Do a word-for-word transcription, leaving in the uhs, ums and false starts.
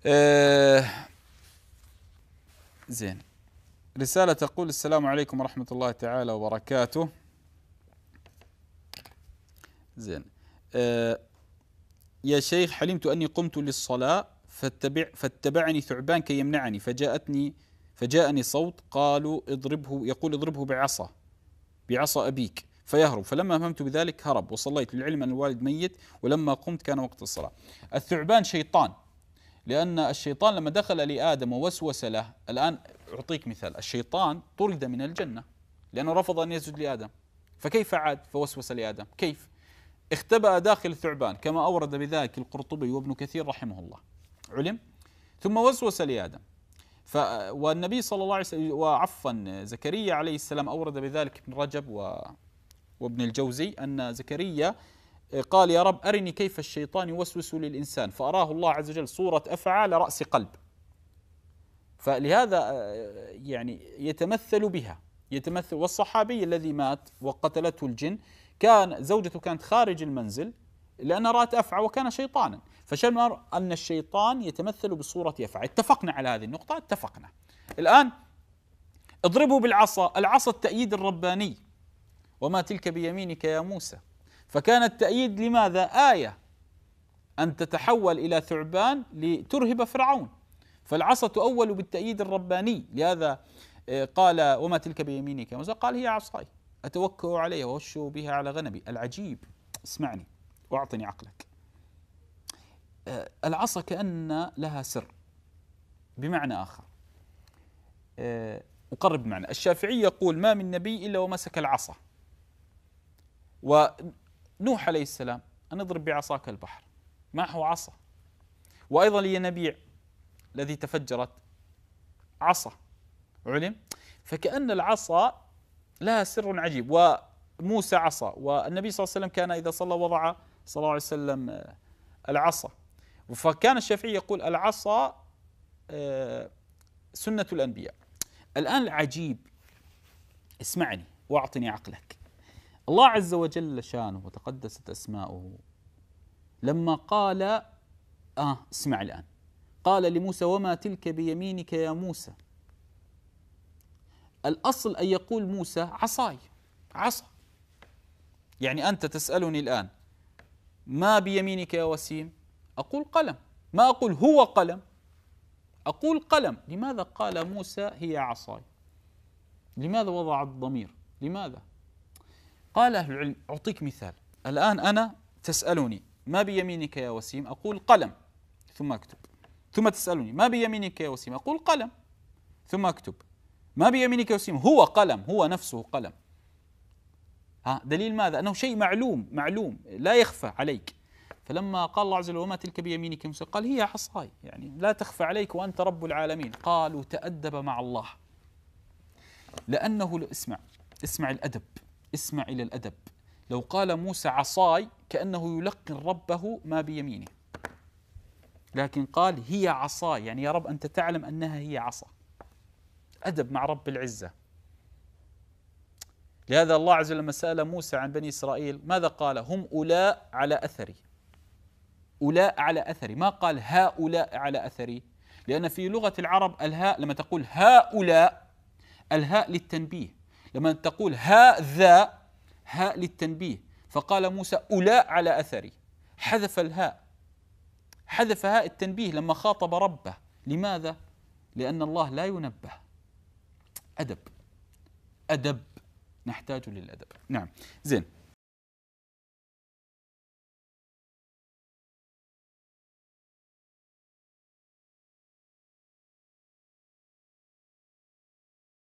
آه زين. رسالة تقول: السلام عليكم ورحمة الله تعالى وبركاته. زين. آه يا شيخ، حلمت أني قمت للصلاة فاتبع فاتبعني ثعبان كي يمنعني، فجاءتني فجاءني صوت قالوا اضربه، يقول اضربه بعصا بعصا أبيك فيهرب، فلما هممت بذلك هرب وصليت، للعلم أن الوالد ميت، ولما قمت كان وقت الصلاة. الثعبان شيطان، لأن الشيطان لما دخل لآدم ووسوس له، الآن أعطيك مثال: الشيطان طرد من الجنة لأنه رفض أن يسجد لآدم، فكيف عاد فوسوس لآدم؟ كيف؟ اختبأ داخل الثعبان، كما أورد بذلك القرطبي وابن كثير رحمه الله، علم، ثم وسوس لآدم. ف والنبي صلى الله عليه وسلم وعفوا زكريا عليه السلام أورد بذلك ابن رجب و وابن الجوزي أن زكريا قال: يا رب أرني كيف الشيطان يوسوس للإنسان، فأراه الله عز وجل صورة أفعى لرأس قلب، فلهذا يعني يتمثل بها، يتمثل. والصحابي الذي مات وقتلته الجن، كان زوجته كانت خارج المنزل لأنها رأت أفعى وكان شيطانا، فشمر أن الشيطان يتمثل بصورة أفعى. اتفقنا على هذه النقطة، اتفقنا. الآن اضربوا بالعصا، العصا التأييد الرباني، وما تلك بيمينك يا موسى، فكان التأييد لماذا؟ آية أن تتحول إلى ثعبان لترهب فرعون، فالعصا تؤول بالتأييد الرباني. لهذا قال: وما تلك بيمينك يا موسى، قال: هي عصاي أتوكأ عليها وأهش بها على غنمي. العجيب، اسمعني واعطني عقلك، العصا كأن لها سر. بمعنى آخر، أقرب بمعنى، الشافعي يقول: ما من نبي إلا ومسك العصا. ونوح عليه السلام: أن اضرب بعصاك البحر، معه عصا. وأيضا الينابيع الذي تفجرت عصا، علم. فكأن العصا لها سر عجيب. وموسى عصا، والنبي صلى الله عليه وسلم كان إذا صلى وضع صلى الله عليه وسلم العصا. فكان الشافعي يقول: العصا سنة الأنبياء. الآن العجيب، اسمعني واعطني عقلك، الله عز وجل شانه وتقدست أسماؤه لما قال آه اسمع الآن، قال لموسى: وما تلك بيمينك يا موسى. الأصل أن يقول موسى: عصاي، عصا. يعني أنت تسألني الآن: ما بيمينك يا وسيم؟ أقول: قلم. ما أقول هو قلم، أقول قلم. لماذا قال موسى هي عصاي؟ لماذا وضع الضمير؟ لماذا؟ قال أهل العلم، أعطيك مثال. الآن أنا تسألني: ما بيمينك يا وسيم؟ أقول: قلم، ثم أكتب. ثم تسألني: ما بيمينك يا وسيم؟ أقول: قلم، ثم أكتب. ما بيمينك يا وسيم هو قلم، هو نفسه قلم. ها دليل ماذا؟ أنه شيء معلوم، معلوم لا يخفى عليك. فلما قال الله عز وجل: وما تلك بيمينك يا موسى، قال: هي عصاي، يعني لا تخفى عليك وأنت رب العالمين. قالوا: تأدب مع الله، لأنه اسمع اسمع الأدب، اسمع إلى الأدب. لو قال موسى عصاي كأنه يلقن ربه ما بيمينه، لكن قال: هي عصاي، يعني يا رب أنت تعلم أنها هي عصا. أدب مع رب العزة. لهذا الله عز وجل لما سأل موسى عن بني إسرائيل ماذا قال؟ هم أولاء على أثري، أولاء على أثري، ما قال هؤلاء على أثري. لأن في لغة العرب الهاء لما تقول هؤلاء، الهاء للتنبيه، لما تقول هذا، هاء للتنبيه. فقال موسى: أولاء على أثري، حذف الهاء، حذف هاء التنبيه لما خاطب ربه. لماذا؟ لأن الله لا ينبه. أدب، أدب، نحتاج للأدب. نعم. زين.